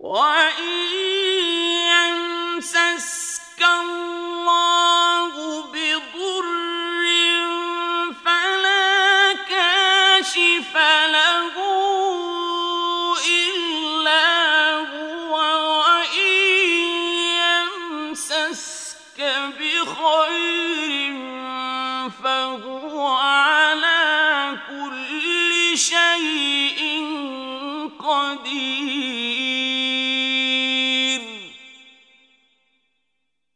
وَإِن يَمْسَسْكَ اللَّهُ بِضُرٍّ فَلَا كَاشِفَ لَهُ إِلَّا هُوَ وَإِن يَمْسَسْكَ بِخَيْرٍ